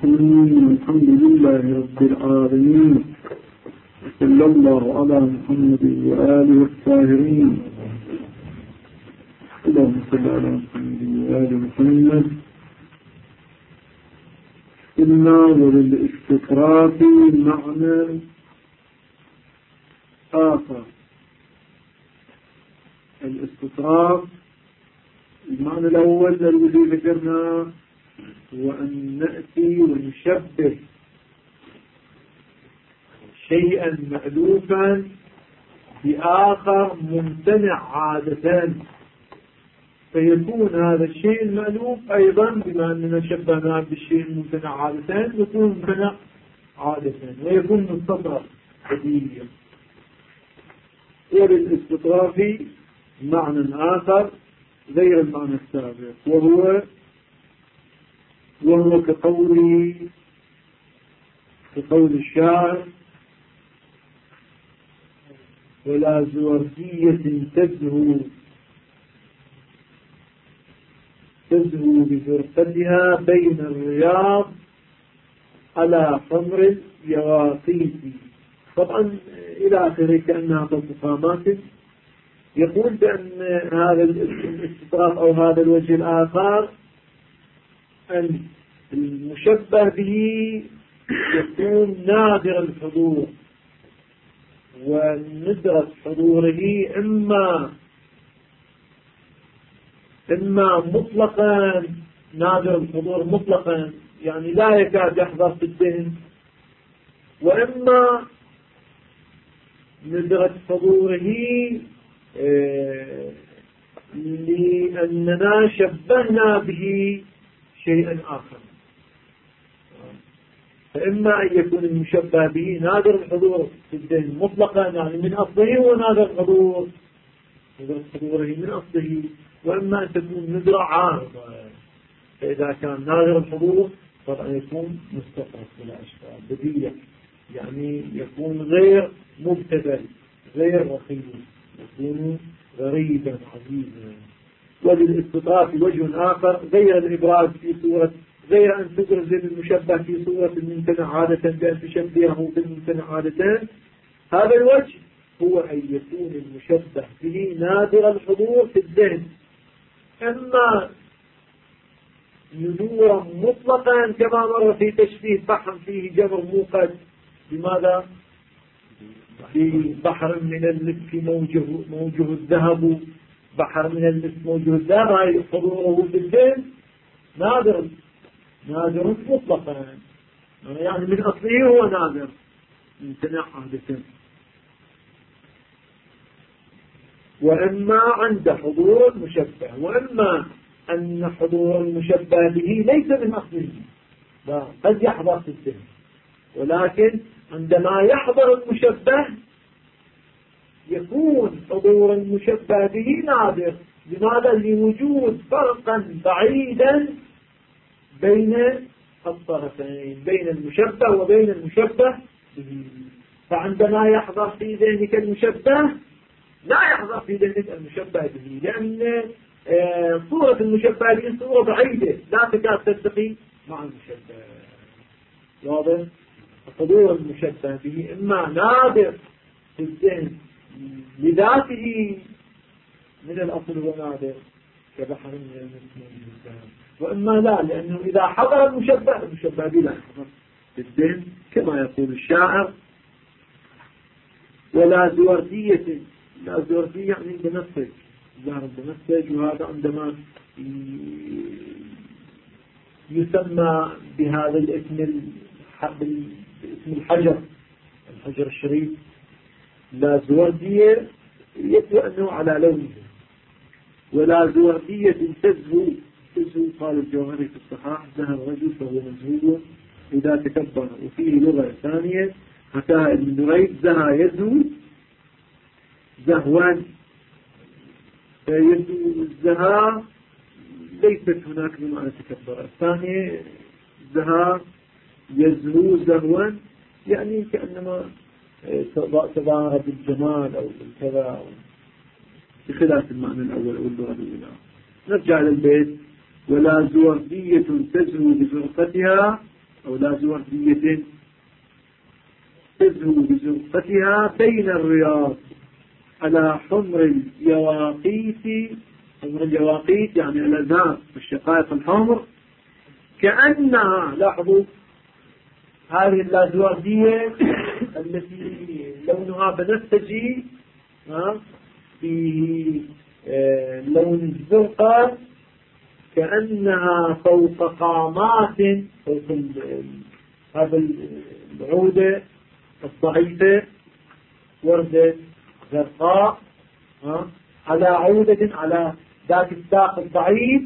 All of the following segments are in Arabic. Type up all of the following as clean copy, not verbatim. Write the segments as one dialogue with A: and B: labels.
A: الرحيم. الحمد لله رب العالمين، صلى الله على محمد وآله الطاهرين. اللهم صل على محمد وآل محمد. قلنا وللاستطراف معنى آخر. الاستطراف المعنى الأول الذي ذكرناه هو أن نأتي ونشبه شيئا مألوفا بآخر ممتنع عادة، فيكون هذا الشيء المألوف أيضا بما أننا شبهناه بالشيء الممتنع عادة يكون ممتنع عادة ويكون مستطرف بديهيا. وللاستطراف معنى آخر غير المعنى السابق، وهو كقول الشاعر: ولا زوردية تزهو بفرقتها بين الرياض على خمر اليواقيت. طبعا إلى آخره كأنها مقامات. يقول بأن هذا الاستطراف أو هذا الوجه الآخر أن المشبه به يكون نادر الحضور، وندرة حضوره إما مطلقا، نادر الحضور مطلقا يعني لا يكاد يحضر في الذهن، وإما ندرة حضوره لأننا شبهنا به شيئا آخر. فإما أن يكون المشبه به نادر الحضور في الذهن مطلقا يعني من أصله هو نادر الحضور، ندرة حضوره من أصله، وإما أن تكون ندرة عارضة. فإذا كان نادر الحضور طبعا يكون مستطرف ولا أشباه بديع، يعني يكون غير مبتذل غير رخيص، يكون غريبا عزيزا. وللاستطراف وجه آخر غير الإبراز في صورة، غير أن تبرز المشبه في صورة الممتنع عادة بأن تشبهه بالممتنع عادة. هذا الوجه هو أن يكون المشبه به نادر الحضور في الذهن، أما ندورا مطلقا كما مر في تشبيه بحر فيه جمر موقد. لماذا؟ في بحر من اللف موجه الذهب، بحر من اللف موجه الذهب، هاي حضوره في الذهن نادر مطلقا يعني من أصله هو نادر ممتنع عادة. وإما عند حضور مشبه، وإما أن حضور المشبه به ليس من أصله، لا قد يحضر في الذهن، ولكن عندما يحضر المشبه يكون حضور المشبه به نادر. لماذا؟ لوجود فرقا بعيدا بين الطرفين، بين المشبه وبين المشبه به. فعندما يحضر في ذهنك المشبه لا يحضر في ذهنك المشبه به، لأن صورة المشبه به صورة بعيدة لا تكاد تلتقي مع المشبه. واضح؟ حضور المشبه به إما نادر في الذهن لذاته من الأصل هو نادر كبحر من المسلمين، وإما لا، لأنه إذا حضر المشبه به لا يحضر في الذهن كما يقول الشاعر: ولا زوردية. لا زوردية يعني بنفسج، ظهر بنفسج، وهذا عندما يسمى بهذا الاسم باسم الحجر الشريف. لا زوردية يبدو أنه على لونه. ولا زوردية تزهو قال الجوهري في الصحاح: زهى الرجل فهو مزهو إذا تكبر. وفيه لغة ثانية حكاها ابن دريد: زهى يزهو زهوان. فيزهو الزهى ليست هناك بمعنى تكبر. الثانية زهى يزهو زهوان يعني كأنما تظاهر بالجمال أو بالكذا، بخلاف المعنى الأول أو اللغة الأولى. نرجع للبيت: ولا زوردية تزهو بفرقتها أو لاذ وردية تزهو بزرقتها بين الرياض على حمر اليواقيت. حمر اليواقيت يعني الأزهار والشقائق الحمر، كأنها، لاحظوا هذه اللازوردية التي لونها بنفسجي في لون الزرقاء، كأنها فوق قامات، فوق هذا العودة الضعيفة، وردة زرقاء على عودة على ذات الساق الضعيف،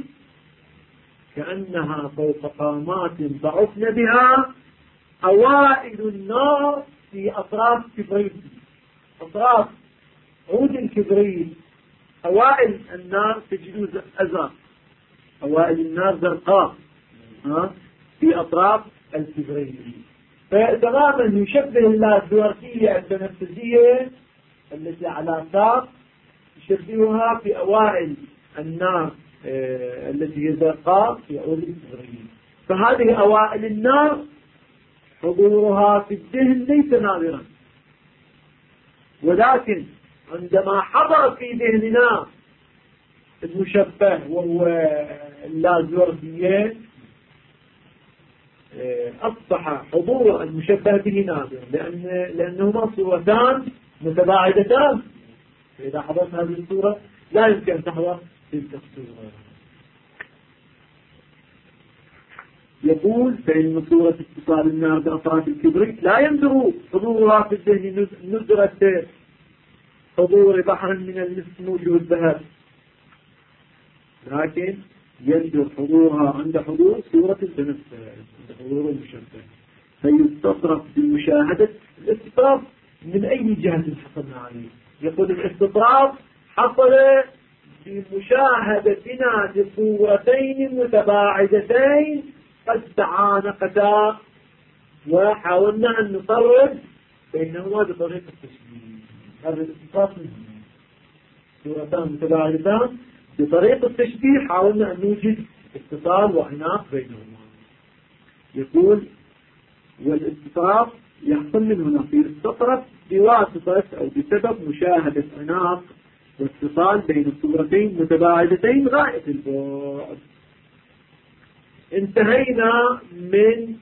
A: كأنها فوق قامات ضعفن بها أوائل النار في أطراف كبريت. أطراف عود الكبريت أوائل النار تجد أزرق، أوائل النار زرقاء في أطراف الكبريت. فتماما يشبه اللازوردية البنفسجية التي على ساق، يشبهها في أوائل النار التي هي زرقاء في عود الكبريت. فهذه أوائل النار حضورها في الذهن ليس نادرا، ولكن عندما حضر في ذهننا المشبه وهو اللازوردية أصبح حضور المشبه به نادرا، لأنهما صورتان متباعدتان. فإذا حضرت هذه الصورة لا يمكن أن تحضر تلك الصورة. يقول بين صورة اتصال النار بأطراف الكبريت لا يندر حضورها في الذهن ندرة حضور بحر من المسموج والذهب، لكن يندر حضورها عند حضور صورة البنفسج، عند حضور المشبه. فيستطرف بمشاهدة الاستطراف من أي جهة حصلنا عليه. يقول الاستطراف حصل بمشاهدتنا لصورتين متباعدتين قد تعانقتا، وحاولنا أن نفرق بينهما بطريقة التشبيه. هذا الاستطراف منه صورتان متباعدتان بطريقة التشبيه، حاولنا أن نوجد اتصال وعناق بينهما. يقول والاستطراف يحصل من هنا في الاستطراف بواسطة أو بسبب مشاهدة عناق واتصال بين صورتين متباعدتين غاية البعد. انتهينا من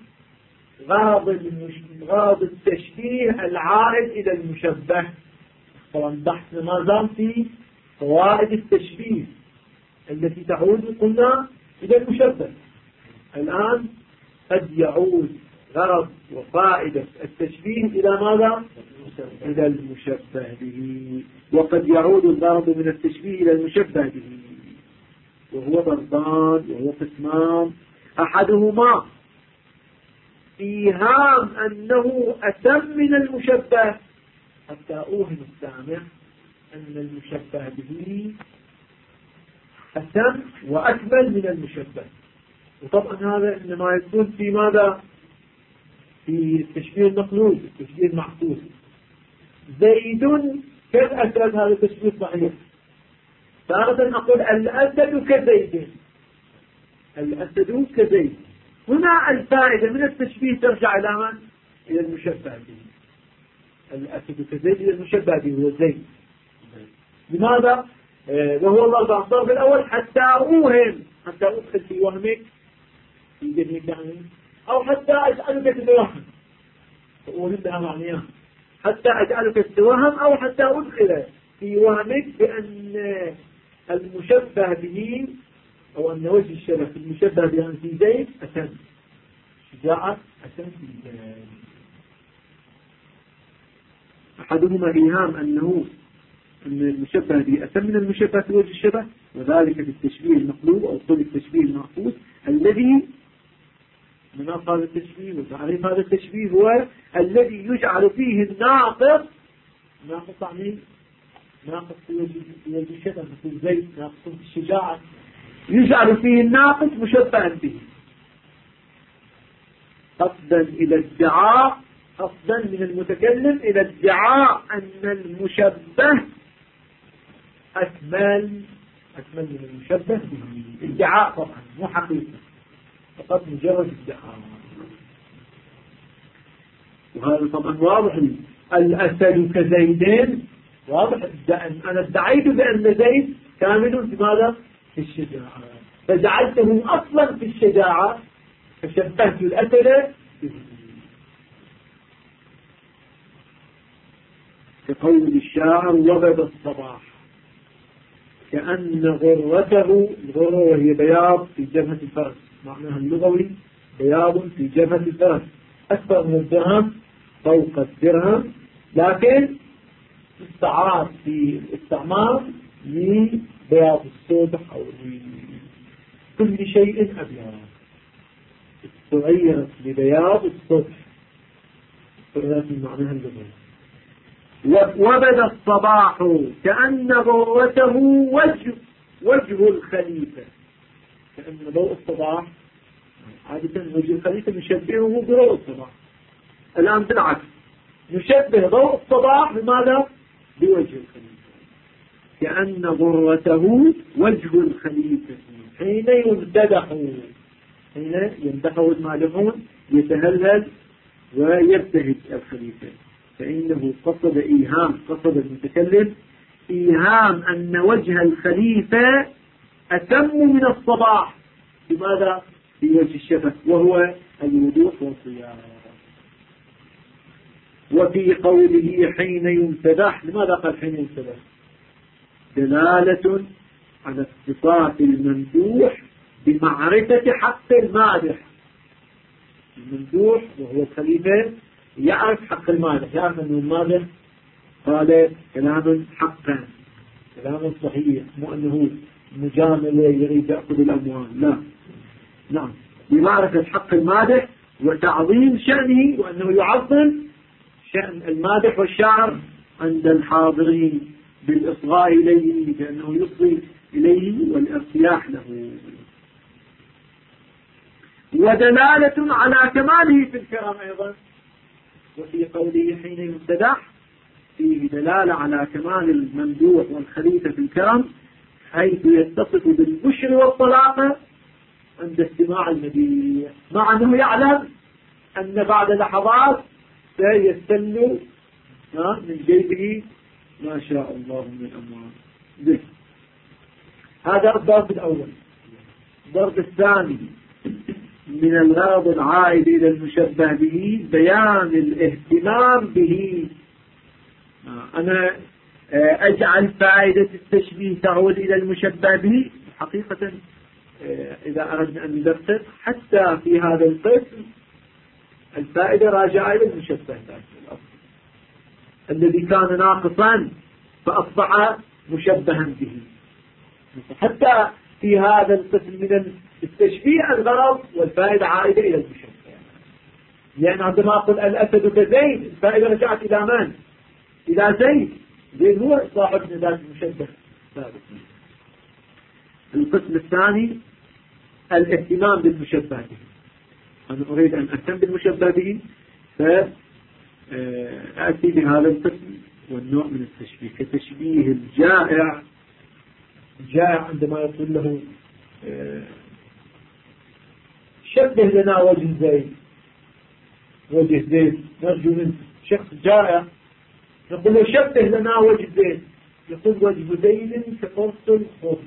A: غرض التشبيه العائد إلى المشبه. طبعا بحثنا ما زال في فوائد التشبيه التي تعود قلنا إلى المشبه. الآن قد يعود غرض وفائدة التشبيه إلى ماذا؟ إلى المشبه به. وقد يعود الغرض من التشبيه إلى المشبه به، وهو ضربان وهو قسمان. أحدهما إيهام أنه أتم من المشبه، حتى أوهم السامع أن المشبه به أتم وأكمل من المشبه. وطبعا هذا إنما يكون في ماذا؟ في التشبيه المقلوب، التشبيه المعكوس. زيد كالأسد، هذا التشبيه صحيح. تارة أقول الأسد كزيد، الأسد كزيد. هنا الفائدة من التشبيه ترجع إلى من؟ إلى المشبه به. الأسد كزيد إلى المشبه به هو زيد. لماذا؟ وهو الله الضرب الأول حتى أوهم، حتى أدخل في وهمك في ذهنك يعني، أو حتى أجعلك تتوهم. أوهم بها معنيان، حتى أجعلك تتوهم أو حتى أدخل في وهمك بأن المشبه به أو أن وجه الشبه في المشبه به في زيد أتم، شجاعة أتم في زيد. أحدهما إيهام أن المشبه به أتم من المشبه في وجه الشبه، وذلك بالتشبيه المقلوب أو طول التشبيه المعكوس الذي مناط هذا التشبيه وتعريف هذا التشبيه هو الذي يجعل فيه الناقص، ناقص يعني ناقص في وجه الشبه مثل زيد ناقص في الشجاعة، يجعل فيه الناقص مشبها به قصدا إلى ادعاء، قصدا من المتكلم إلى ادعاء أن المشبه أكمل من المشبه به. ادعاء طبعا مو حقيقة، فقط مجرد ادعاء. وهذا طبعا واضح. الأسد كزيدين واضح. أنا ادعيت بأن زيد كامل في ماذا؟ في الشجاعة، فجعلته أصلا في الشجاعة، فشبهت الأسد به. كقول الشاعر وبد الصباح كأن غرته، الغرة وهي بياض في جبهة الفرس، معناها اللغوي بياض في جبهة الفرس أكثر من الدرهم فوق الدرهم، لكن استعار في الاستعمار لبياض الصبح أو كل شيء أبيض، استعيرت لبياض الصبح، استعيرت من معناها اللغوي. وبد الصباح كأن ضوته وجه الخليفة، كأن ضوء الصباح عادة وجه الخليفة نشبهه بضوء الصباح، الآن بالعكس نشبه ضوء الصباح بماذا؟ بوجه الخليفة. كأن ضرته وجه الخليفة حين يمدحه المعلمون يتهلل ويبتهج الخليفة، فإنه قصد المتكلم إيهام أن وجه الخليفة أتم من الصباح. لماذا؟ في وجه الشبه، وهو الوضوح والصيام. وفي قوله حين يمتدح، لماذا قال حين يمتدح؟ دلالة على اتصاف الممدوح بمعرفة حق المادح. الممدوح وهو الخليفة يعرف حق المادح، يعرف أن المادح قال كلام حقا، كلام صحيح، مو أنه مجامل يريد يأخذ الأموال، لا، نعم، بمعرفة حق المادح وتعظيم شأنه، وأنه يعظم شأن المادح والشاعر عند الحاضرين بالإصغاء إليه، بأنه يصغي إليه والارتياح له. ودلالة على كماله في الكرم أيضا. وفي قوله حين يمتدح فيه دلالة على كمال الممدوح والخليفة في الكرم، حيث يتصف بالبشر والطلاقة عند استماع المديح، مع أنه يعلم أن بعد لحظات سيستل من جيبه ما شاء الله من الأموال. هذا الضرب الأول. الضرب الثاني من الغرض العائد إلى المشبه به بيان الاهتمام به. أنا أجعل فائدة التشبيه تعود إلى المشبه به. حقيقة إذا أردنا أن ندقق حتى في هذا القسم الفائدة راجعة إلى المشبه الذي كان ناقصا فأصبح مشبها به. حتى في هذا القسم من التشبيه الغرض والفائدة عائدة إلى المشبه، يعني عندما أقول الأسد كزيد الفائدة رجعت إلى من؟ إلى زيد. زيد هو صاحب ذات المشبه. القسم الثاني الاهتمام بالمشبه به. أنا أريد أن أهتم بالمشبه به فأتي بهذا القسم والنوع من التشبيه، كتشبيه الجائع. الجائع عندما يقول له شبه لنا وجه زيد، وجه زيد نرجو منك شخص جائع، نقول له شبه لنا وجه زيد، يقول وجه زيد كقرص الخبز،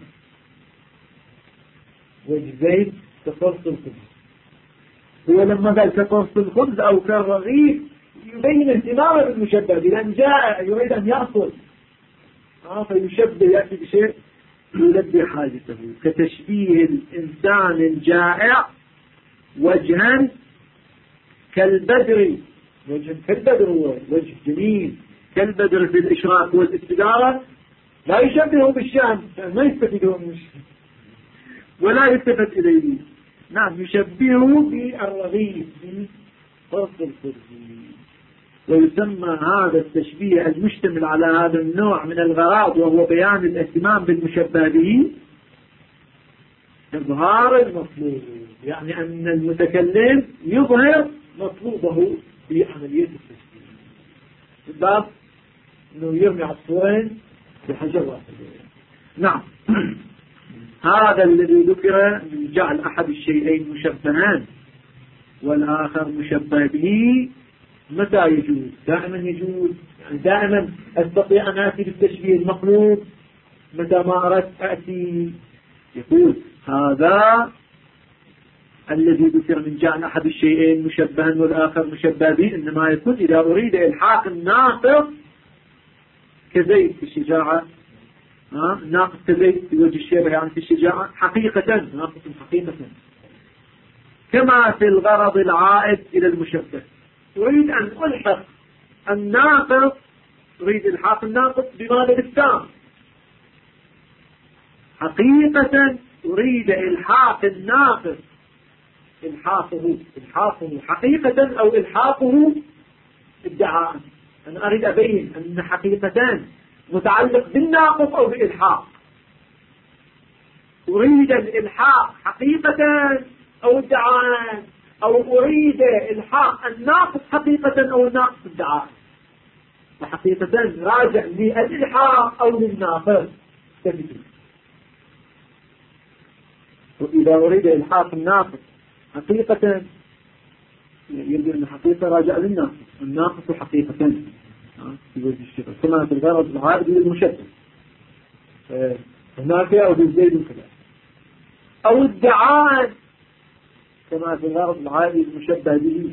A: وجه زيد كقرص الخبز. هو لما قال كقرص الخبز أو كالرغيف يبين اهتمامه بالمشبه، لأن جائع يريد أن يأكل فيشبه، يأتي بشيء يلبي حاجته، كتشبيه الإنسان الجائع وجها كالبدر. وجه كالبدر هو وجه جميل كالبدر في الإشراق والاستدارة، لا يشبهه بالشام، ما يستفيده من الشام ولا يلتفت إليه. نعم، يشبهه بالرغيف بفرص الخبز. ويسمى هذا التشبيه المشتمل على هذا النوع من الغراض وهو بيان الاهتمام بالمشبه به إظهار المطلوب، يعني أن المتكلم يظهر مطلوبه في عملية التشبيه، بالباب أنه يرمي عصفورين بحجر واحد. نعم، هذا الذي ذكر من جعل أحد الشيئين مشبهان والآخر مشبه به متى يجوز؟ دائما يجوز، يعني دائما أستطيع أن آتي بالتشبيه المطلوب متى ما أردت أتي. يقول هذا الذي ذكر من جعل أحد الشيئين مشبها والآخر مشبه به إنما يكون إذا أريد إلحاق الناقص كزيد في الشجاعة، ناقص كزيد في وجه الشبه يعني في الشجاعة حقيقة، ناقص حقيقة، كما في الغرض العائد إلى المشبه. أريد أن ألحق الناقص، أريد إلحاق الناقص بماذا؟ بالتام. حقيقة أريد إلحاق الناقص، إلحاقه حقيقة أو إلحاقه ادعاء. أنا أريد أبين أن حقيقتان متعلق بالناقص أو بإلحاق. أريد الإلحاق حقيقة أو ادعاء، أو أريد إلحاق الناقص حقيقة أو الناقص ادعاء. فحقيقة راجع للإلحاق أو للناقص. وإذا أريد إلحاق الناقص حقيقة يبدو أن حقيقة راجع للناقص، الناقص حقيقة في وجه الشبه كما في الغرض العائد للمشبه. هناك أو بالزيد وكذا، أو ادعاء كما في الغرض العائد للمشبه به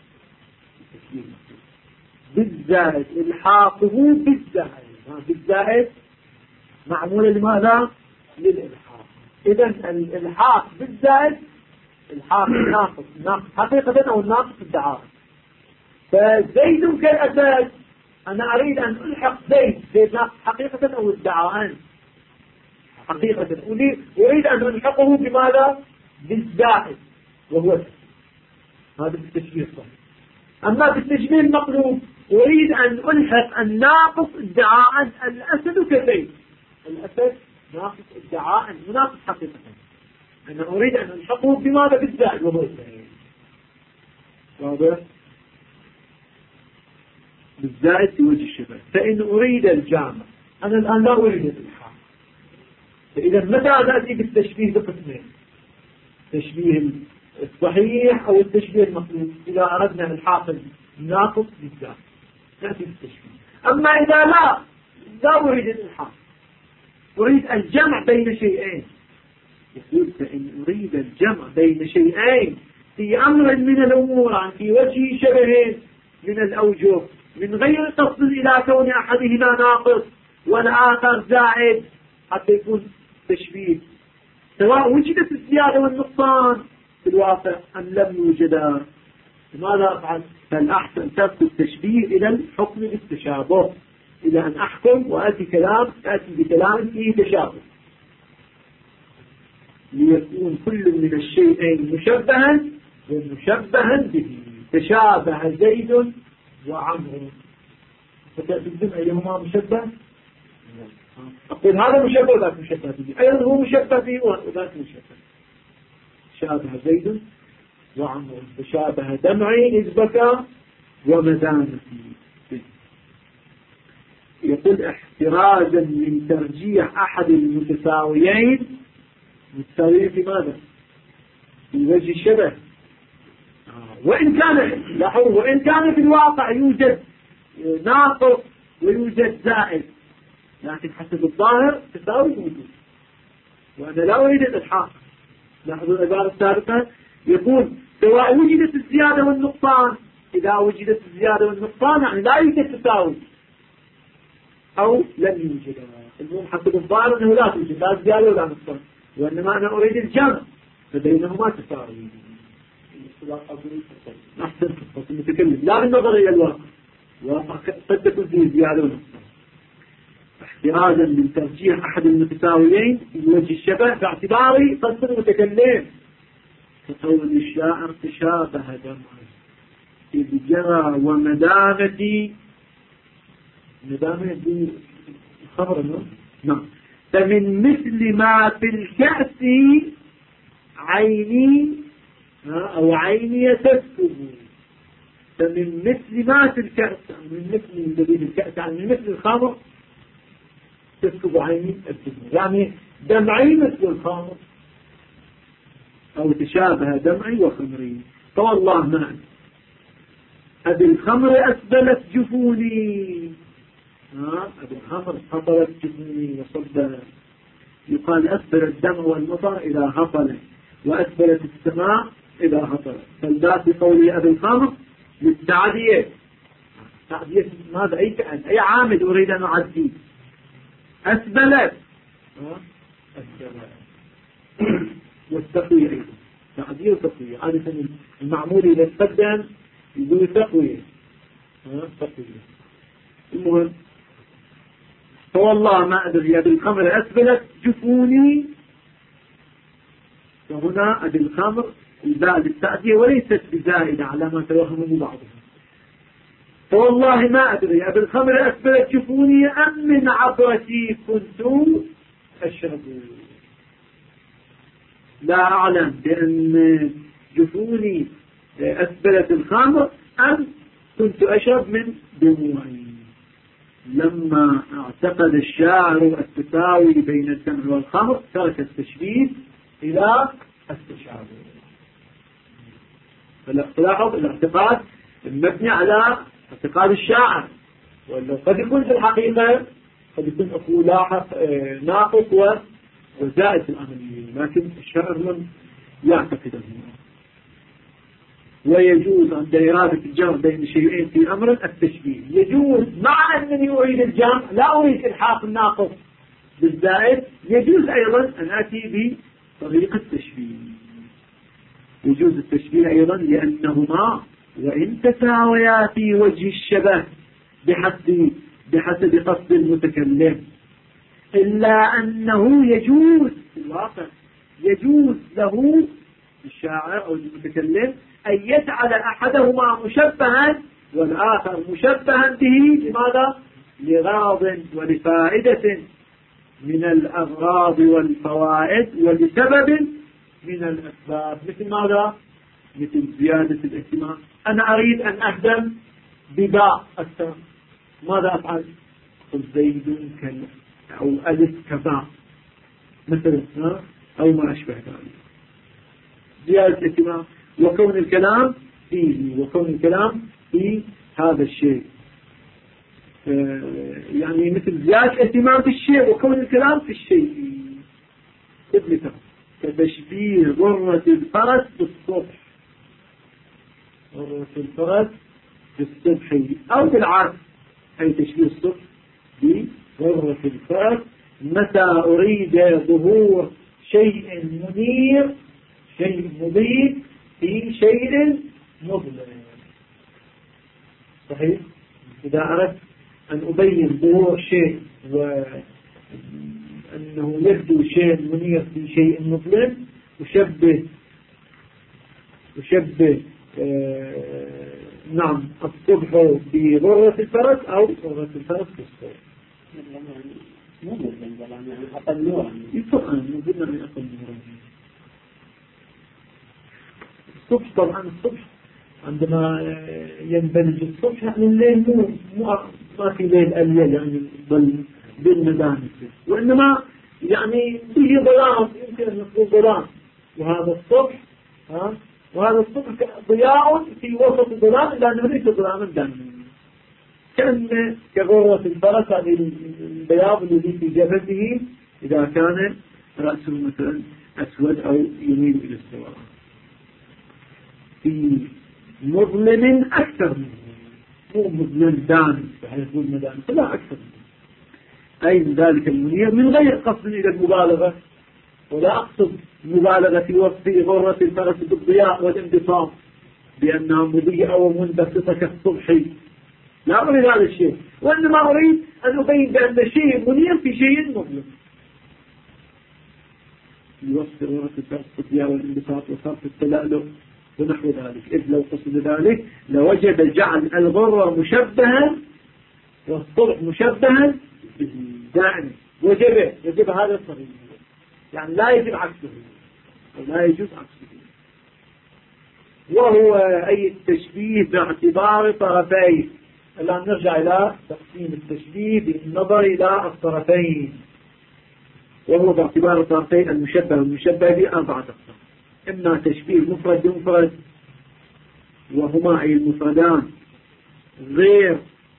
A: بالزائد، إلحاقه بالزائد معمولة لماذا؟ للإلحاق. إذن الإلحاق بالزائد الحاق الناقص حقيقة أو الناقص ادعاء. فزيد كالأساس أنا أريد أن ألحق زيد ناقص حقيقة أو ادعاء حقيقة، أريد أن ألحقه بماذا؟ بالزائد وهو هذا بالتشبيه الصحيح. أما بالتشبيه المقلوب أريد أن ألحق الناقص ادعاء الأسد كزيد، الأسد ناقص ادعاء وناقص حقيقة، أنا أريد أن ألحقه بماذا؟ بالزائد وهو الزائد. واضح؟ بالزائد في وجه الشبه. فإن أريد الجامع أنا الآن لا أريد الإلحاق، فإذا متى نأتي بالتشبيه بقسمين؟ التشبيه الصحيح أو التشبيه المطلوب. إذا أردنا الحاق الناقص بالزائد نأتي بالتشبيه. أما إذا لا أريد الإلحاق، أريد الجمع بين شيئين، يقول فإن أريد الجمع بين شيئين في أمر من الأمور في وجه شبه من الأوجه من غير قصد إلى كون أحدهما ناقص والآخر زائد حتى يكون تشبيه، سواء وجدت الزيادة والنقصان في الواقع أم لم يوجدا. ماذا أفعل؟ فالأحسن ترك التشبيه إلى الحكم بالتشابه، إلى أن أحكم وأتي بكلام فيه تشابه، ليكون كل من الشيئين مشبها ومشبها به. تشابه زيد وعمرو، فتأتي أيهما مشبه؟ أقول هذا مشبه وذاك مشبه به، أيضا هو مشبه به وذاك مشبه. تشابه زيد وعمرو، تشابه دمعي إذ بكى ومدامتي. يقول احترازا من ترجيح أحد المتساويين، متساويين في ماذا؟ في وجه الشبه. وإن كان في الواقع يوجد ناقص ويوجد زائد، لكن حسب الظاهر تساوي وجود، وأنا لا أريد الإلحاق. لاحظوا العبارة السابقة، يقول سواء وجدت الزيادة والنقصان. إذا وجدت الزيادة والنقصان يعني لا يوجد تساوي أو لم يوجد. المهم حسب الظاهر أنه لا توجد لا زيادة ولا نقصان، وإنما أنا أريد الجمع فبينهما تساوي. أحسن قصة المتكلم لا بالنظر إلى الواقع قد تكون فيه زيادة ونقصان. احترازا من ترجيح أحد المتساويين في وجه الشبه باعتبار قصد المتكلم، كقول الشاعر تشابه دمعي إذ جرى ومدامتي. مدامتي خبر نعم. فمن مثل ما في الكأس عيني أو عيني تسكب. فمن مثل ما في الكأس، من مثل الذي في الكأس يعني من مثل الخمر تسكب عيني الدموع، يعني دمعي مثل الخمر، أو تشابه دمعي وخمري. فوالله معي أبي الخمر أسبلت جفوني. أبي الخمر هطلت جفوني وصبها. يقال أسبل الدم والمطر إذا هطل، وأسبلت السماء إذا هطل. فالذات بقوله أبي الخمر للتعدية. تعدية ماذا؟ أي عامل أريد أن أعديه. أسبلت والتقوية أيضا، تعدية وتقوية. عادة المعمول إذا تقدم يقول تقوية. تقوية. المهم فوالله ما أدري أبي الخمر أسبلت جفوني. فهنا أبي الخمر الباء للتعدية وليست بزائدة على ما توهمه بعضهم. فوالله ما أدري أبي الخمر أسبلت جفوني أم من عبرتي كنت أشرب. لا أعلم بأن جفوني أسبلت الخمر أم كنت أشرب من دموعي. لما اعتقد الشاعر التساوي بين الدمع والخمر ترك التشبيه إلى استشعار. فلاحظ الاعتقاد المبني على اعتقاد الشاعر، وأنه قد يكون في الحقيقة قد يكون أقول لاحق ناقص وزائد في العملية، لكن الشاعر لم يعتقده. ويجوز عند إرادة الجمع بين شيئين في أمر التشبيه. يجوز مع أنني أريد الجمع، لا أريد إلحاق الناقص بالزائد. يجوز أيضا أن أتي بطريقة التشبيه. يجوز التشبيه أيضا لأنهما وإن تساويا في وجه الشبه بحسب قصد المتكلم، إلا أنه يجوز في الواقع يجوز له الشاعر أو المتكلم أن يجعل أحدهما مشبها والآخر مشبها به. لماذا؟ لغرض ولفائدة من الأغراض والفوائد، ولسبب من الأسباب. مثل ماذا؟ مثل زيادة الاهتمام. أنا أريد أن أهتم بباء أكثر، ماذا أفعل؟ قل زيد أو ألف كباء مثلا، أو ما أشبه ذلك. زيادة الاهتمام وكون الكلام فيه، وكون الكلام في هذا الشيء، يعني مثل زيادة الاهتمام بالشيء وكون الكلام في الشيء. كتشبيه غرة الفرس بالصبح. غرة الفرس بالصبح أو بالعكس، أي تشبيه الصبح بغرة الفرس متى أريد ظهور شيء منير، شيء مضيء في شيء مظلم. صحيح؟ إذا أردت أن أبين ظهور شيء وأنه يبدو شيء منير في شيء مظلم، أشبه نعم الصبح بغرة الفرس أو غرة الفرس بالصبح.
B: مو مظلم طبعا، يعني أقل نورا.
A: طبعا مظلم من أقل نورا. الصبح طبعا الصبح عندما ينبلج الصبح، يعني الليل ما في ليل أليل، يعني بالمدانس، وإنما يعني فيه ظلام، يمكن أن يكون ظلام. وهذا الصبح وهذا الصبح ضياء في وسط الظلام، لأنه ليس ظلاما دائما، كأن كغرة الفرس. هذه البياض الذي في جبهته إذا كان رأسه مثلا أسود أو يميل إلى السواد، في مظلم أكثر منه، مو مظلم دامس بحيث ظلم دامس، لا أكثر منه. أي من ذلك المنير من غير قصد إلى المبالغة، ولا أقصد مبالغة في وصف غرة الفرس بالضياء والانبساط بأنها مضيئة ومنبسطة كالصبح، لا أريد هذا الشيء، وإنما أريد أن أبين بأن شيء منير في شيء مظلم. يوصف غرة الفرس بالضياء والانبساط وصرف التلألؤ ونحو ذلك. إذ لو قصد ذلك لوجد جعل الغرة مشبها والصبح مشبها دائما. وجب هذا الصغير، يعني لا يجب عكسه، لا يجوز عكسه. وهو أي التشبيه باعتبار طرفين. الآن نرجع إلى تقسيم التشبيه بالنظر إلى الطرفين. وهو باعتبار طرفين المشبه والمشبه بأربعة أقسام: إما تشبيه مفرد بمفرد، وهما أي المفردان غير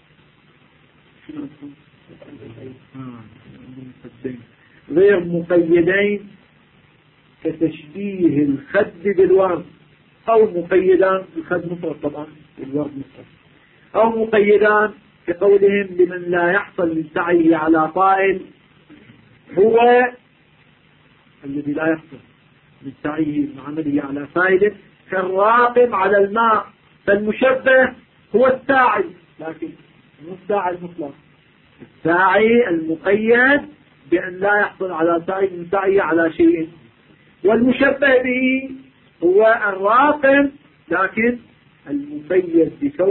A: مقيدين كتشبيه الخد بالورد، أو مقيدان الخد مفرد طبعا الورد مفرد، أو مقيدان كقولهم لمن لا يحصل من سعيه على طائل هو الذي لا يحصل من سعيه من عمله على فائدة كالراقم على الماء. فالمشبه هو الساعي، لكن مو الساعي المطلق، الساعي المقيد بأن لا يحصل على سعي من سعيه على شيء. والمشبه به هو الراقم لكن المقيد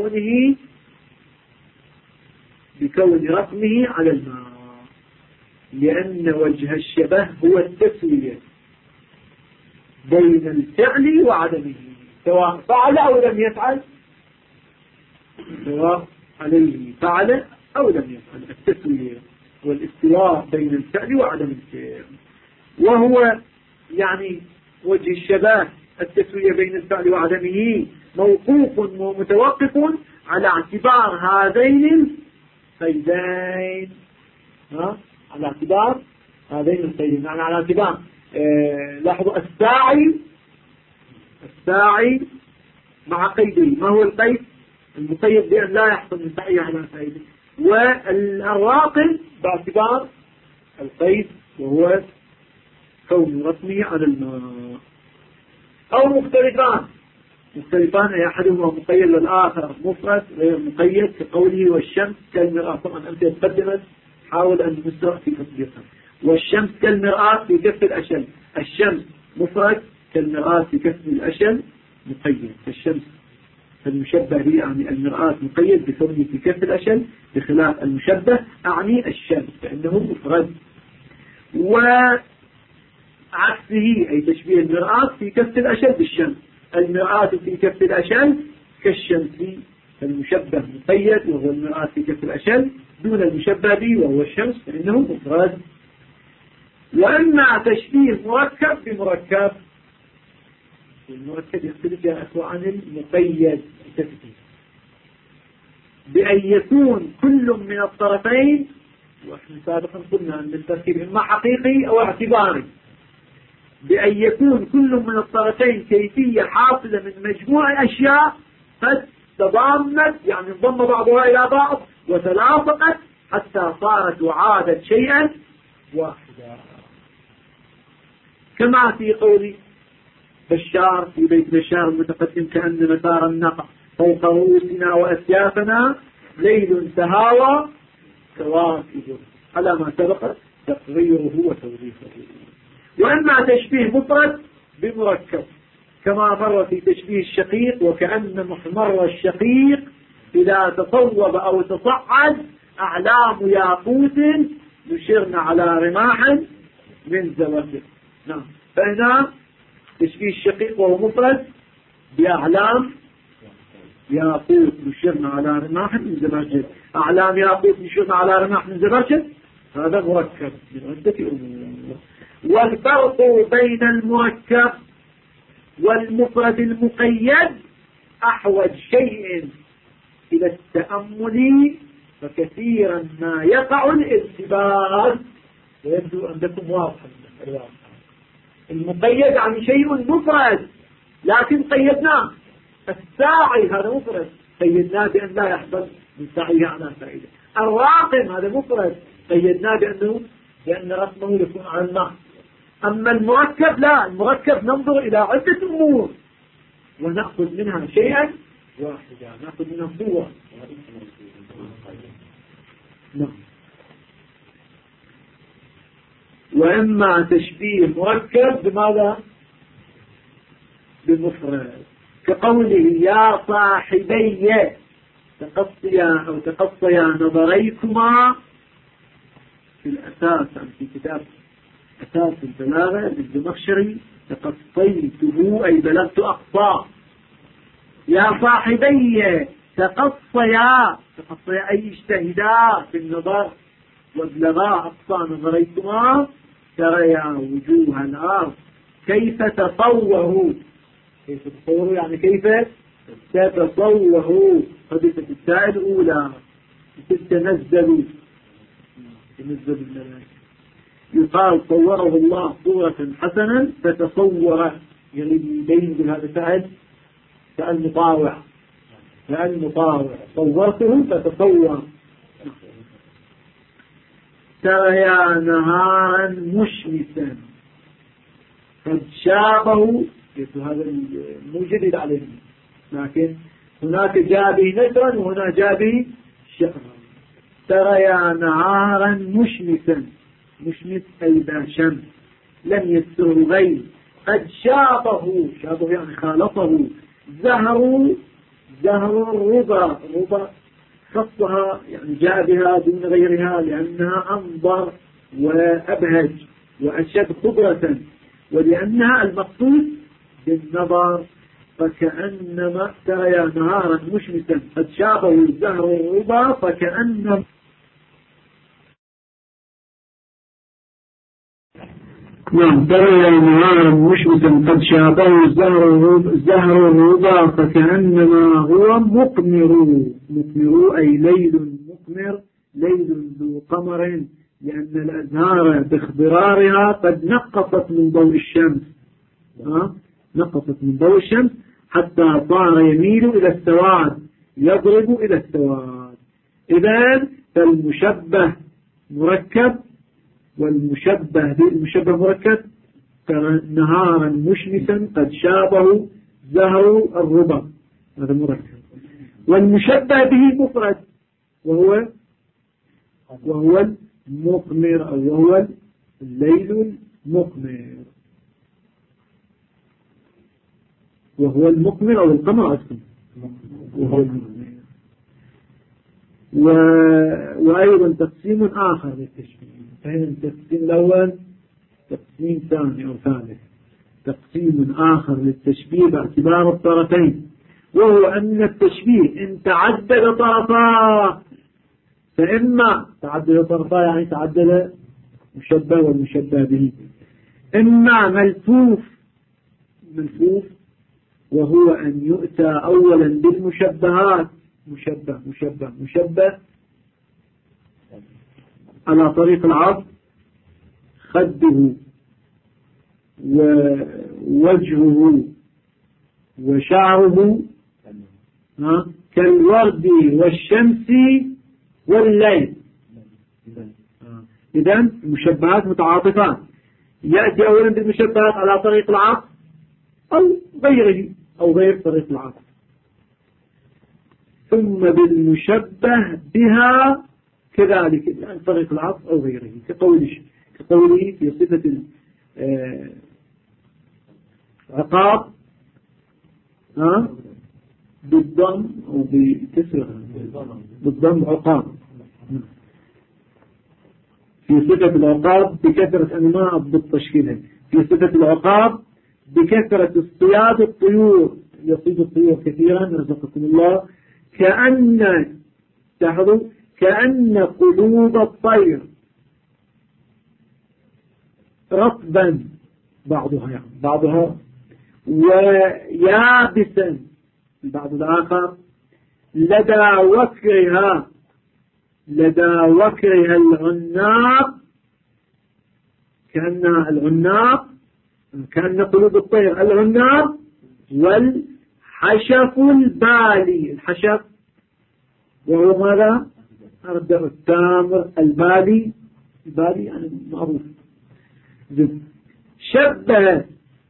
A: بكون رقمه على الماء، لأن وجه الشبه هو التسوية بين الفعل وعدمه، سواء فعل أو لم يفعل، سواء عليه فعل أو لم يفعل. التسوية والاستواء بين الفعل وعدم الفعل، وهو يعني وجه الشبه التسوية بين الفعل وعدمه موقوف ومتوقف على اعتبار هذين القيدين، على اعتبار هذين القيدين، يعني على اعتبار لاحظوا الساعي مع قيدين. ما هو القيد؟ المقيد بأن لا يحصل من سعيه على فائدة، والراقم باعتبار القيد وهو كون رسمه على الماء. أو مختلفان أي أحدهما مقيد والآخر مفرد غير مقيد، كقوله والشمس كالمرآة. طبعا أنت تقدمت حاول أن نسرع في تطبيقها. والشمس كالمرآة في كف الأشل، الشمس مفرد كالمرآة في كف الأشل مقيد. الشمس المشبه به أعني المرآة مقيد بكونه في كف الأشل، بخلاف المشبه أعني الشمس فإنه مفرد. وعكسه أي تشبيه المرآة في كف الأشل بالشمس، المرآة في كف الأشل كالشمس، فالمشبه مقيد وهو المرآة في كف الأشل دون المشبه به وهو الشمس فإنه مفرد. وأما تشبيه مركب بمركب، المركب يختلف يا أخوة عن المقيد التفكير بأن يكون كل من الطرفين، وإحنا سابقا قلنا أن التركيب إما حقيقي أو اعتباري، بأن يكون كل من الطرفين كيفية حاصلة من مجموعة أشياء قد تضامنت، يعني انضم بعضها إلى بعض وتلاصقت حتى صارت وعادت شيئا واحدا، كما في قول بشار في بيت بشار المتقدم كأن مسار النقع فوق رؤوسنا وأسيافنا ليل تهاوى كواكب، على ما سبق تقريره وتوظيفه. وأما تشبيه مفرد بمركب كما مر في تشبيه الشقيق، وكأن محمر الشقيق إذا تصوب أو تصعد أعلام ياقوت يشرن على رماح من زواجر. نعم، فهنا تشبيه الشقيق وهو مفرد بأعلام ياقوت يشرن على رماح من زواجر، أعلام ياقوت يشرن على رماح من زواجر، هذا مركب من عدة أمور. والفرق بين المركب والمفرد المقيد أحوج شيء إلى التأمل، فكثيرا ما يقع الالتباس، ويبدو عندكم واضح. المقيد عن شيء مفرد لكن قيدناه، الساعي هذا مفرد قيدناه بأن لا يحصل من سعيه على فائدة. الراقم هذا مفرد قيدناه بأن رقمه يكون على الماء. أما المركب لا، المركب ننظر إلى عدة أمور ونأخذ منها شيئا واحدا، نأخذ منها صورة. نعم. وإما تشبيه مركب بماذا؟ بالمفرد، كقوله يا صاحبي تقصيا أو تقصيا نظريكما في الأساس في كتاب أساس البلاغة للزمخشري، تقصيته أي بلغت أقصى. يا صاحبي تقصيا أي اجتهدا في النظر وابلغا أقصى نظريكما تريا وجوه الأرض كيف تطوه، كيف تطوه يعني كيف تتصوه حدثت التاء الأولى تتنزل الملائكة يقال صوره الله صورة حسنا فتصور، يعني يبين بهذا فعل مطاوع صورته فتتصور. تريا نهارا مشمسا قد شابه، هذا الموجد عليه، لكن هناك جاء به نسرا وهنا جاء به شقرا. تريا نهارا مشمسا، مشمس أي ذا شمس لم يسره غير، قد شابه يعني خالطه زهر الربا خصها يعني جاء بها دون غيرها لأنها أنظر وأبهج وأشد خضرة، ولأنها المقصود بالنظر. فكأنما ترى نهارا مشمسا قد شابه زهر الربا فكأنما ترى نهارا مشمسا قد شابه زهر الربا فكأنما هو مقمر أي ليل مقمر، ليل ذو قمر، لأن الأزهار باخضرارها قد نقصت من ضوء الشمس حتى صار يميل إلى السواد، يضرب إلى السواد. إذن فالمشبه مركب والمشبه مركب. نهارا مشمسا قد شابه زهر الربا، هذا مركب. والمشبه به مفرد وهو المقمر أو وهو الليل المقمر، وهو المقمر أو القمر أصلا وهو المقمر. وأيضا تقسيم آخر للتشبيه، فهنا التقسيم الأول تقسيم ثاني أو ثالث، تقسيم آخر للتشبيه باعتبار الطرفين، وهو أن التشبيه إن تعدد طرفاه، فإما تعدد طرفاه يعني تعدد مشبه والمشبه به، إما ملفوف وهو أن يؤتى أولا بالمشبهات مشبه على طريق العرض، خده ووجهه وشعره كالورد والشمس والليل. إذن المشبهات متعاطفات، يأتي أولا بالمشبهات على طريق العطف أو غيره أو غير طريق العطف، ثم بالمشبه بها كذلك يعني طريق العطف أو غيره، كقوله في صفة عقاب بالضم أو بكسر بالضم عقاب، في صفة العقاب بكثرة أنواع بالتشكيل، في صفة العقاب بكثرة اصطياد الطيور، يصيد الطيور كثيرا رزقكم الله، كأن قلوب الطير رطبا بعضها ويابسا البعض الآخر، لدى وكرها العناق، كأنها العناق، كأن قلوب الطير العناق، والحشف البالي، الحشف وهو ماذا؟ التامر البالي يعني معروف. شبه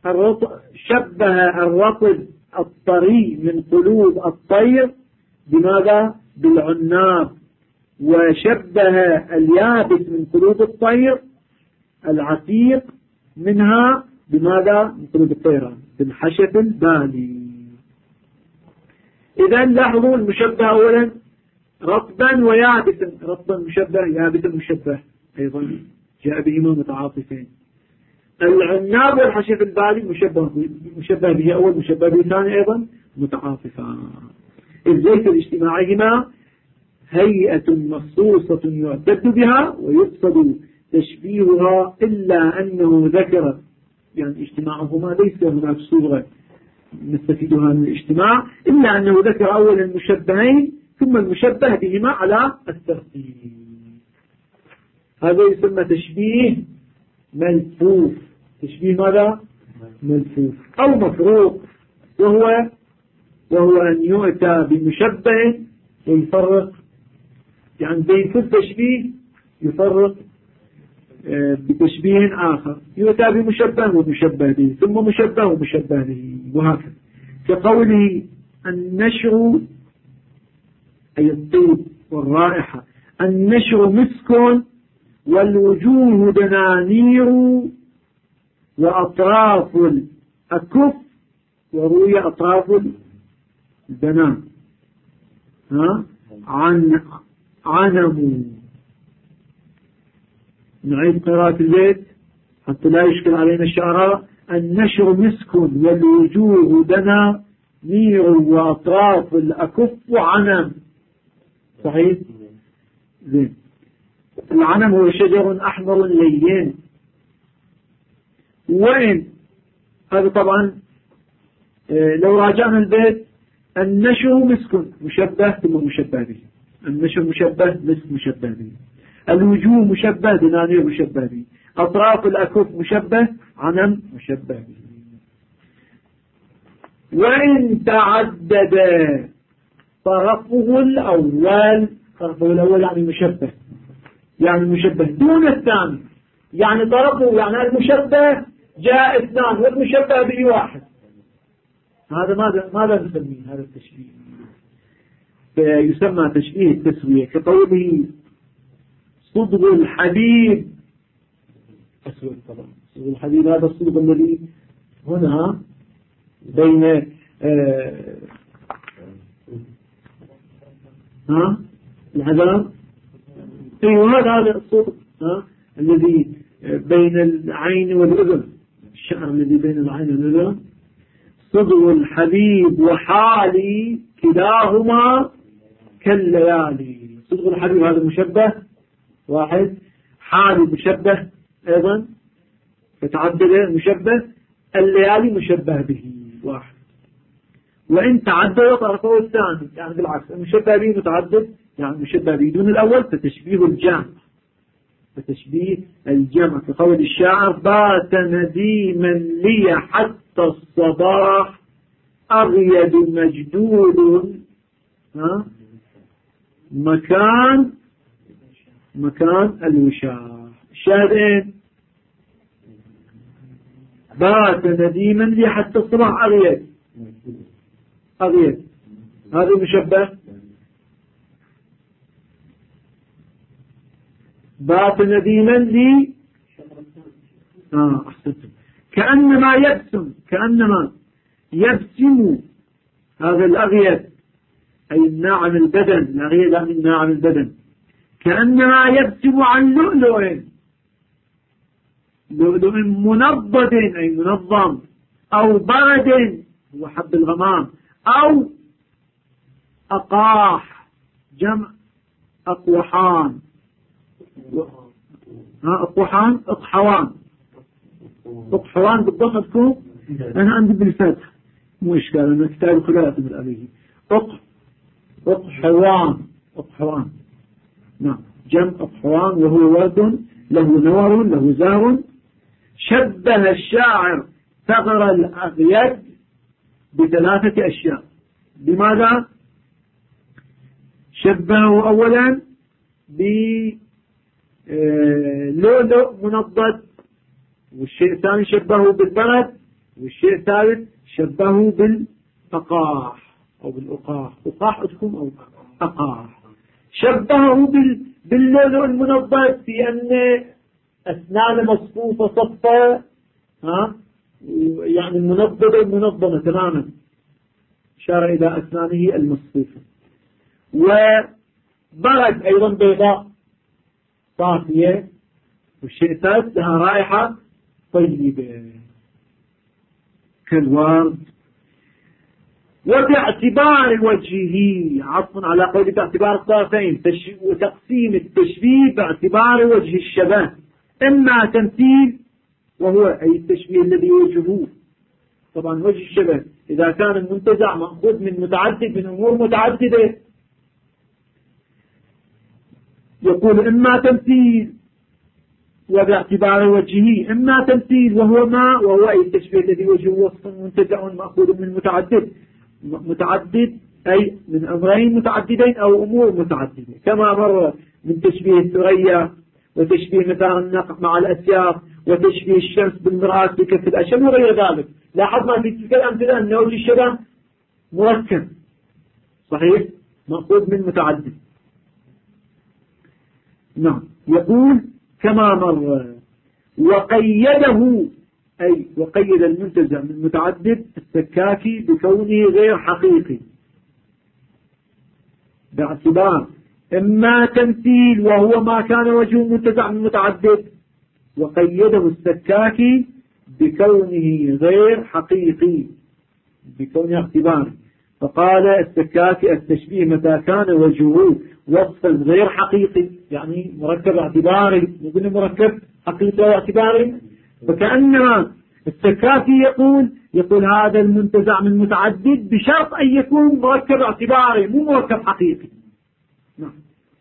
A: الرطب الطري من قلوب الطير بماذا؟ بالعناب، وشبه اليابس من قلوب الطير العتيق منها بماذا؟ من قلوب الطير بالحشف البالي. إذن لاحظوا المشبه أولا رطبا ويابسا، رطبا مشبه يابسا مشبه أيضا جاء بهما متعاطفين. العناب والحشف البالي مشبه به أول مشبه به ثاني أيضا متعاطفان، إذ ليس لاجتماعهما هيئة مخصوصة يعتد بها ويقصد تشبيهها، إلا أنه ذكر يعني اجتماعهما ليس هناك صورة نستفيدها من الاجتماع، إلا أنه ذكر أولا المشبهين ثم المشبه بهما على الترتيب. هذا يسمى تشبيه ملفوف. تشبيه ماذا؟ ملفوف أو مفروق، وهو أن يؤتى بمشبه ويفرق، يعني بين كل تشبيه يفرق بتشبيه آخر، يؤتى بمشبه ومشبه به ثم مشبه ومشبه به وهكذا. كقوله النشر أي الطيب والرائحة، النشر مسك والوجوه دنانير وأطراف الأكف، وروي أطراف البنان عنم. نعيد قراءة البيت حتى لا يشكل علينا الشعراء. النشر مسك والوجوه دنانير وأطراف الأكف عنم. صحيح؟ زين. العنم هو شجر أحمر لين، وين هذا طبعا لو راجعنا البيت النشر مسك مشبه ثم مشبه به، النشر مشبه مسك مشبه به، الوجوه مشبه دنانير مشبه به، أطراف الأكف مشبه عنم مشبه به. وإن تعدد طرفه الأول، طرفه الأول يعني مشبه، يعني مشبه دون الثاني، يعني طرفه يعني المشبه جاء اثنان والمشبه به واحد. هذا ماذا نسميه؟ هذا التشبيه يسمى تشبيه التسوية. كقوله صدغ الحبيب أسود. طبعا صدغ الحبيب هذا الصدغ الذي هنا بين العذاب. أيوة هذا الصدغ الذي بين العين والأذن، الشعر الذي بين العين والأذن. صدغ الحبيب وحالي كلاهما كالليالي. صدغ الحبيب هذا مشبه واحد، حالي مشبه أيضا فتعدد مشبه، الليالي مشبه به واحد. وإن تعدد طرفه الثاني يعني بالعكس، المشبه به متعدد يعني مشبه به دون الأول فتشبيه الجمع، فتشبيه الجمع. كقول الشاعر بات نديما لي حتى الصباح أغيد مجدول مكان الوشاح. الشاهدين بات نديما لي حتى الصباح أغيد هذا مشبه. بات نديما لي أحسنتم. كأنما يبسم هذا الأغيد أي الناعم البدن، الأغيد عن الناعم البدن. كأنما يبسم عن لؤلؤ منضد أي منظم، أو برد هو حب الغمام، أو أقاح جمع أقوحان. أقحوان بالضم تكون، أنا عندي بالفتح مو إشكال، أنا كتاب خلافة بالأبيه. أقحوان نعم جمع أقحوان، وهو ولد له نور له زهر. شبه الشاعر ثغر الأغيد بثلاثة أشياء. بماذا؟ شبهه أولا بلؤلؤ منضد، والشيء الثاني شبهه بالبرد، والشيء الثالث شبهه بالأقاح أو بالأقاح. أقاح أتكم أو أقاح. شبهه باللؤلؤ المنضد في أن أسنان مصفوفة صفة يعني منظمة تماما، شار إلى أسنانه المصفوفة. وبرد أيضا بيضاء صافية، والشيء الثالث لها رائحة طيبة كالورد. وباعتبار وجهه عطف على قول باعتبار الطرفين، وتقسيم التشبيه باعتبار وجه الشبه، إما تمثيل وهو أي التشبيه الذي وجهه طبعا وجه الشبه إذا كان المنتزع مأخوذ من متعدد من أمور متعددة. يقول إما تمثيل وباعتبار وجهه، إما تمثيل وهو ما وهو أي التشبيه الذي وجهه وصف منتزع مأخوذ من متعدد أي من أمرين متعددين أو أمور متعددة، كما مر من تشبيه الثريا وتشبيه مثلا النقع مع الأسياف وتشبيه الشمس بالمرآة بكف الأشم وغير ذلك. لاحظنا في تلك الأمثلة أن وجه الشبه مركب صحيح مأخوذ من متعدد. نعم. يقول كما مر وقيده أي وقيد المنتزع من متعدد السكاكي بكونه غير حقيقي باعتبار إما تمثيل وهو ما كان وجهه منتزع من متعدد، وقيده السكاكي بكونه غير حقيقي بكونه اعتباري. فقال السكاكي التشبيه متى كان وجهه وصفا غير حقيقي يعني مركب اعتباري، نقول مركب حقيقي واعتباري. فكأنما السكاكي يقول هذا المنتزع من متعدد بشرط أن يكون مركب اعتباري مو مركب حقيقي. نعم.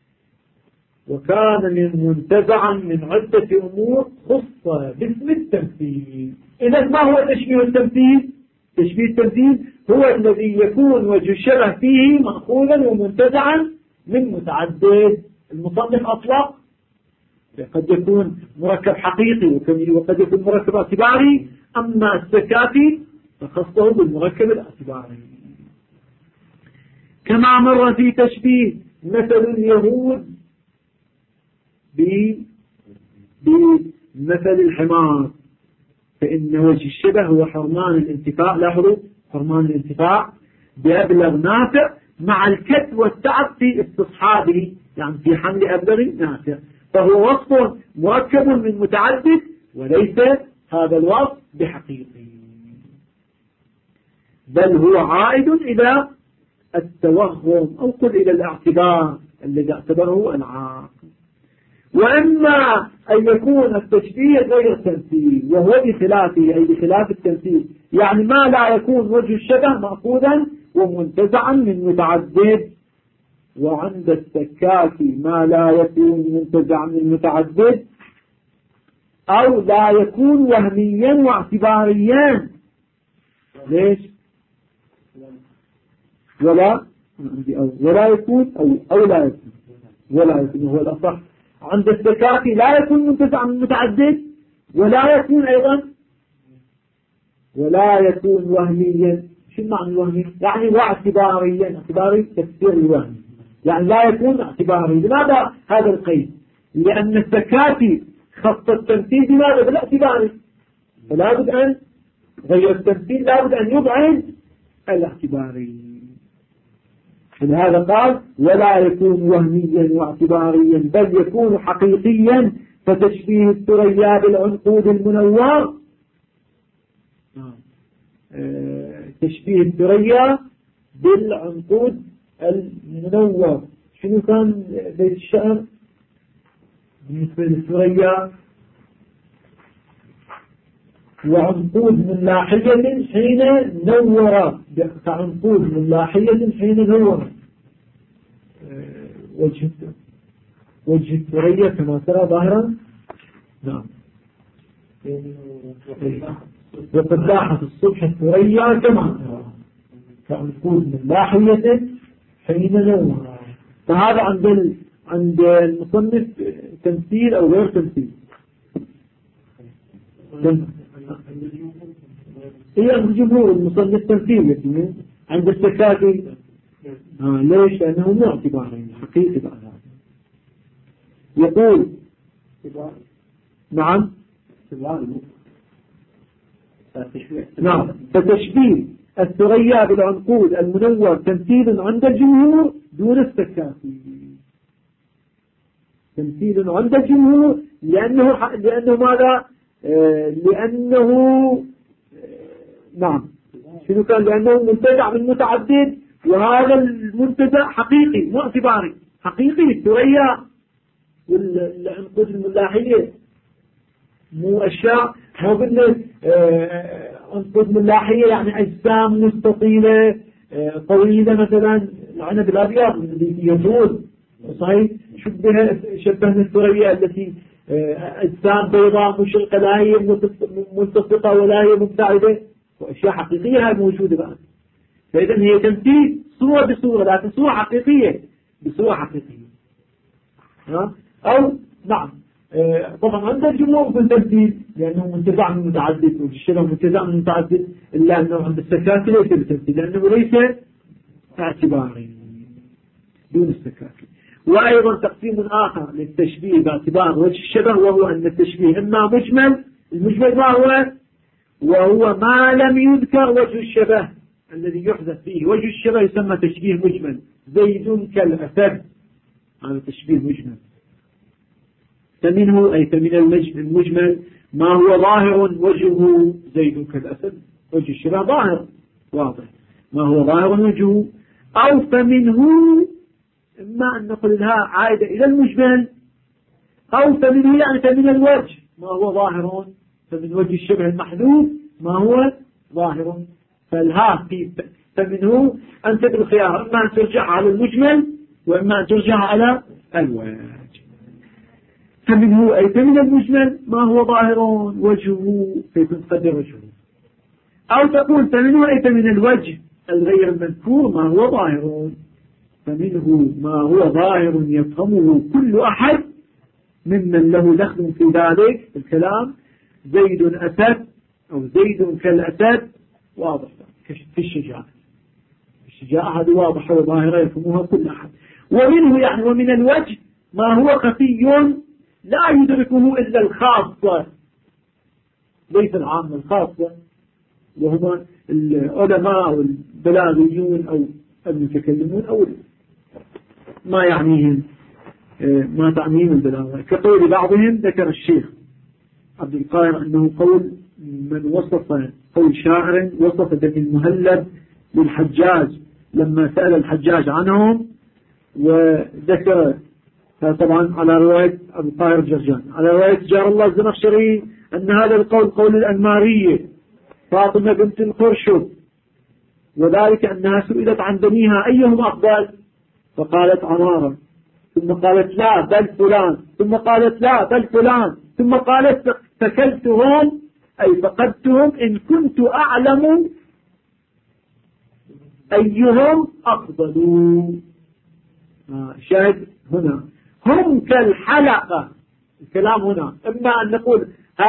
A: وكان من منتزعا من عدة أمور خصة باسم التمثيل. إذا ما هو تشبيه التمثيل؟ تشبيه التمثيل هو الذي يكون وجه الشبه فيه مأخوذا ومنتزعا من متعدد. المصنف أطلق قد يكون مركب حقيقي وقد يكون مركب اعتباري، أما السكاكي فخصه بالمركب الاعتباري. كما مر في تشبيه مثل اليهود بمثل الحمار، فإن وجه الشبه هو حرمان الانتفاع. لاحظوا حرمان الانتفاع بأبلغ نافع مع الكد والتعب في استصحابه يعني في حمل أبلغ نافع، فهو وصف مركب من متعدد وليس هذا الوصف بحقيقي، بل هو عائد إلى التوهم أو قل إلى الاعتبار الذي اعتبره العاقل. وإما أن يكون التشبيه غير تمثيل وهو بخلافه أي بخلاف التمثيل، يعني ما لا يكون وجه الشبه مأخوذا ومنتزعا من متعدد. وعند السكاكي ما لا يكون منتزعا من متعدد أو لا يكون وهميا واعتباريا. ليش؟ ولا يكون أو لا يكون ولا يكون هو الأصح. عند السكاكي لا يكون منتزعا من متعدد ولا يكون أيضا ولا يكون وهميا. شو معنى الوهمي؟ يعني واعتباريا. اعتباري تفسير الوهم يعني لا يكون اعتباري. لماذا هذا القيد؟ لأن السكاكي خط التمثيل بماذا؟ بالاعتباري، فلا بد أن غير التمثيل لا بد أن يبعد الاعتباري. لهذا قال ولا يكون وهميا واعتباريا بل يكون حقيقيا. فتشبيه الثريا بالعنقود المنور، تشبيه الثريا بالعنقود المنور شنو كان بيت الشعر بالنسبة للثريا؟ وعنقود من لاحية حين نور، كعنقود من لاحية حين نور. وجه الثريا كما ترى ظاهرا. نعم. وقد لاحت الصبح الثريا كما ترى كعنقود من لاحية حين نور. فهذا عند المصنف تمثيل أو غير تمثيل. هي عند الجمهور المصنف تمثيل، عند السكاكي ليش؟ لأنه مو اعتباري حقيقي بعد هذا. يقول نعم فتشبيه الثريا بالعنقود المنور تمثيل عند الجمهور دون السكاكي. تمثيل عند الجمهور لأنه ماذا؟ لأنه نعم شنو كان؟ لأنه منتزع من متعدد وهذا المنتزع حقيقي مو اعتباري. حقيقي الثريا والعنقود الملاحية مو أشياء. ما قلنا أنقض ملاحية يعني أجسام مستطيلة طويلة، مثلا العنب الأبيض الذي يطول صحيح، شبهنا الثريا التي أجسام بيضاء مشرقة لا هي ملتصقة ولا هي مبتعدة، وأشياء حقيقية هاي موجودة الآن. فإذا هي تمثيل صورة بصورة، لكن صورة حقيقية بصورة حقيقية. أو نعم طبعا عند الجمهور في التمثيل لأنه منتزع من متعدد، والشبه منتزع من متعدد، إلا أنه عند السكاكي ليس بالتمثيل لأنه ليس اعتباري دون السكاكي. وأيضا تقسيم آخر للتشبيه باعتبار وجه الشبه، وهو أن التشبيه إما مجمل، المجمل ما هو؟ وهو ما لم يذكر وجه الشبه الذي يحدث فيه وجه الشبه يسمى تشبيه مجمل. زيد كالأسد، هذا تشبيه مجمل. فمنه أي فمن المجمل ما هو ظاهر وجهه زيد كالأسد، وجه الشبه ظاهر واضح ما هو ظاهر وجهه. أو فمنه إما أن نقول لها عائدة إلى المجمل، أو فمنه يعني فمن الوجه ما هو ظاهر، فمن وجه الشبه المحذوف ما هو ظاهر. فالها في فمنه أنت بالخيار، إما أن ترجع على المجمل وإما أن ترجع على الوجه. فمنه أي فمن المجمل ما هو ظاهر وجهه، فيتقدر وجهه. أو تقول فمنه أي فمن الوجه الغير المذكور ما هو ظاهر، فمنه ما هو ظاهر يفهمه كل أحد ممن له دخل في ذلك الكلام. زيد أسد أو زيد كالأسد واضح في الشجاعة، الشجاعة هذه واضحة وظاهرة يفهمها كل أحد. ومنه يعني ومن الوجه ما هو خفي لا يدركه إلا الخاصة، ليس العامة، الخاصة، وهما العلماء أو البلاغيون أو المتكلمون أو ما يعنيهم ما تعنيهم البلاغة. كقول بعضهم ذكر الشيخ عبد القاهر أنه قول من وصف قول شاعر وصف بن المهلب للحجاج لما سأل الحجاج عنهم، وذكر طبعا على رواية أبو طاهر الجرجاني على رواية جار الله الزمخشري أن هذا القول قول الأنمارية فاطمة بنت الخرشد، وذلك أنها سئلت عن بنيها أيهم أفضل فقالت عمارة، ثم قالت لا بل فلان، ثم قالت لا بل فلان، ثم قالت فكلتهم أي فقدتهم إن كنت أعلم أيهم أفضل. شاهد هنا هم كالحلقة، الكلام هنا إما أن نقول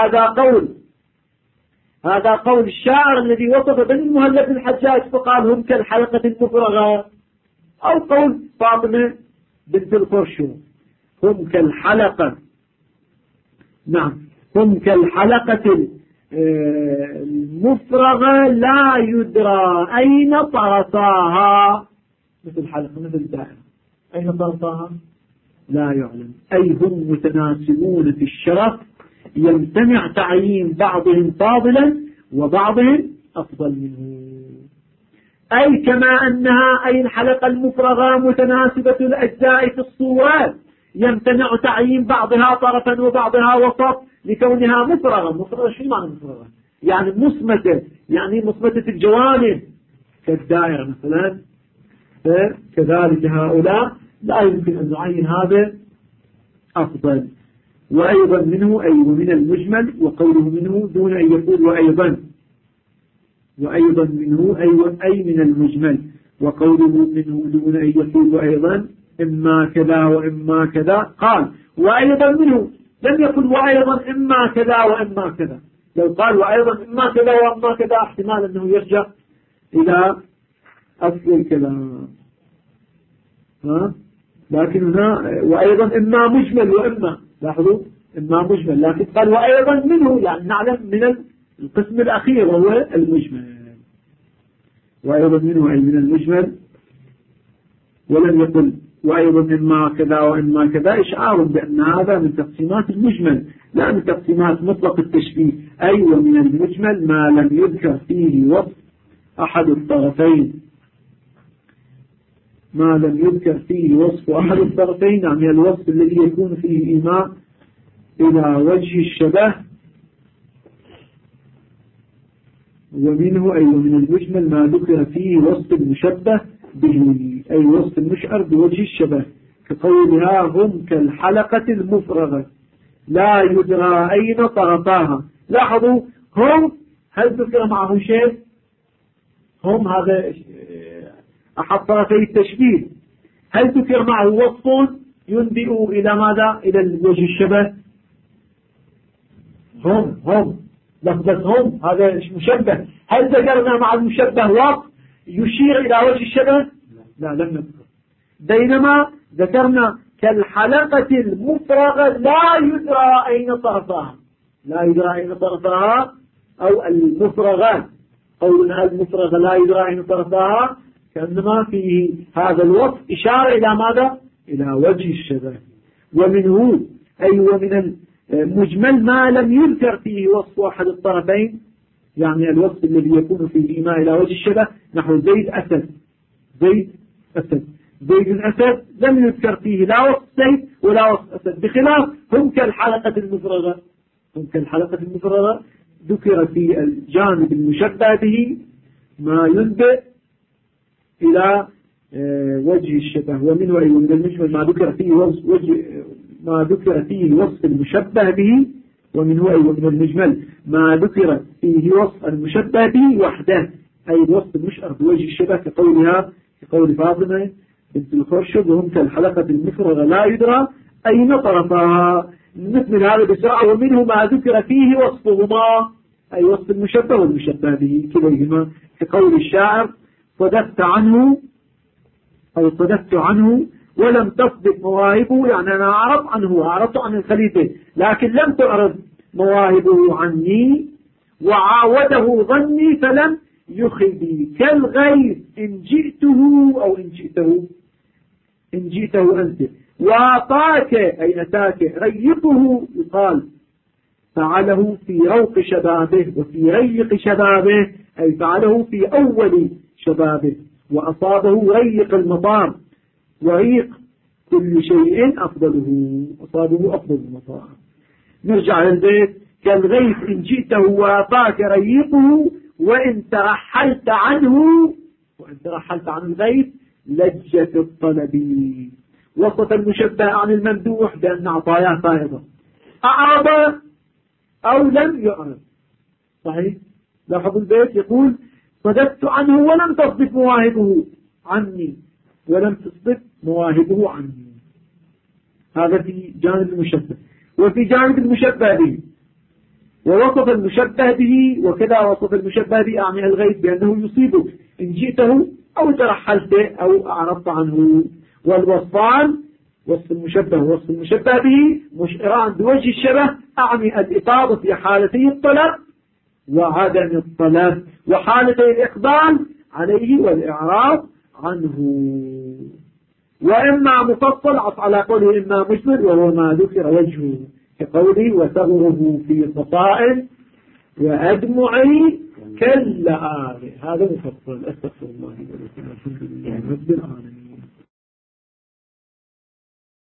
A: هذا قول الشاعر الذي وصف بن المهلب الحجاج فقال هم كالحلقة المفرغة، أو قول فاطمة بنت الخرشد هم كالحلقة، نعم هم كالحلقة المفرغة لا يدرى أين طرفاها، مثل حلقة مثل الدائرة أين طرفاها لا يعلم. أي هم متناسبون في الشرف يمتنع تعيين بعضهم فاضلا وبعضهم أفضل منه. أي كما أنها أي الحلقة المفرغة متناسبة الأجزاء في الصورات يمتنع تعيين بعضها طرفا وبعضها وسط لكونها مفرغة. مفرغة شو معنى مفرغة؟ يعني مصمتة، يعني مصمتة الجوانب كالدائرة مثلا. كذلك هؤلاء لا يمكن أن نعين هذا أفضل. وأيضا منه أي ومن المجمل، وقوله منه دون أن يقول وأيضا منه أي من المجمل، وقوله منه دون أن يقول وأيضا إما كذا وإما كذا. قال وأيضا منه، لم يقل وأيضا إما كذا وإما كذا. لو قال وأيضا إما كذا وإما كذا احتمال أنه يرجع إلى أصل الكلام. لكن هنا وأيضا إما مجمل وإما، لاحظوا إما مجمل، لكن قال وأيضا منه يعني نعلم من القسم الأخير وهو المجمل. وأيضا منه أي من المجمل، ولم يقل وأيضا إما كذا وإما كذا، إشعار بأن هذا من تقسيمات المجمل لا من تقسيمات مطلق التشبيه. أي ومن المجمل ما لم يذكر فيه وصف أحد الطرفين، ما لم يذكر فيه وصف أحد الطرفين، يعني الوصف الذي يكون فيه إيماء إلى وجه الشبه ومنه أي من المجمل ما ذكر فيه وصف المشبه به أي وصف المشعر بوجه الشبه كقولها هم كالحلقة المفرغة لا يدرى أين طرفاها. لاحظوا هم هل ذكر معه شيء؟ هم هذا أحد طرفي التشبيه. هل ذكر معه وصف ينبئ إلى ماذا؟ إلى الوجه الشبه. هم لفظة هم هذا مشبه. هل ذكرنا مع المشبه وصف يشير إلى وجه الشبه؟ لا لم نذكر. بينما ذكرنا كالحلقة المفرغة لا يدرى أين طرفها. لا يدرى أين طرفها أو المفرغات. قولنا المفرغة لا يدرى أين طرفها كأنما فيه هذا الوصف إشارة إلى ماذا؟ إلى وجه الشبه. ومنه أي ومن المجمل ما لم يذكر فيه وصف أحد الطرفين، يعني الوصف الذي يكون فيه الإيماء إلى وجه الشبه نحو زيد أسد. زيد أسد لم يذكر فيه لا وصف زيد ولا وصف أسد، بخلاف هم كالحلقة المفرغة ذكر في الجانب المشبه به ما ينبئ إلى وجه الشبه. ومنه أي من المجمل ما ذكر فيه وصف المشبه به. ومنه أي من المجمل ما ذكر فيه وصف المشبه به وحده أي الوصف المشعر بوجه الشبه كقول فاطمة بنت الخرشب وهم كالحلقة المفرغة لا يدرى أين طرفها. مثل هذا بسرعة. ومنه ما ذكر فيه وصفهما أي وصف المشبه والمشبه به كليهما كقول الشاعر صدفت عنه ولم تصدق مواهبه، يعني أنا أعرضت عن الخليفة لكن لم تعرض مواهبه عني وعاوده ظني فلم يخبي كالغيث إن جئته أو إن جئته أنت وأعطاك أي أتاك ريقه يقال فعله في روق شبابه وفي ريق شبابه أي فعله في أول شبابه وأصابه ريق المطار وريق كل شيء أصابه أفضل المطار. نرجع للبيت كالغيث إن جئته وأعطاك ريقه وإن ترحلت عنه الغيث لجة الطلب. وصف المشبه عن الممدوح بأن عطاياه فائضة أعرض أو لم يعرض. صحيح. لاحظوا البيت يقول صدفت عنه ولم تصدق مواهبه عني هذا في جانب المشبه. وفي جانب المشبه به ووصف المشبه به وكذا وصف المشبه به يعني الغيث بأنه يصيبك إن جئته أو ترحلت أو أعرضت عنه. والوصفان وصف المشبه ووصف المشبه به مشعران بوجه الشبه أعني الإفاضة في حالتي الطلب وعدم الطلب وحالتي الإقبال عليه والإعراض عنه. وإما مفصل على قوله إما مجمل وهو ما ذكر وجهه كقوله وثغره في صفاء وأدمعي كاللآل. هذا مفصل. أستغفر الله ولكم. الحمد لله رب العالمين.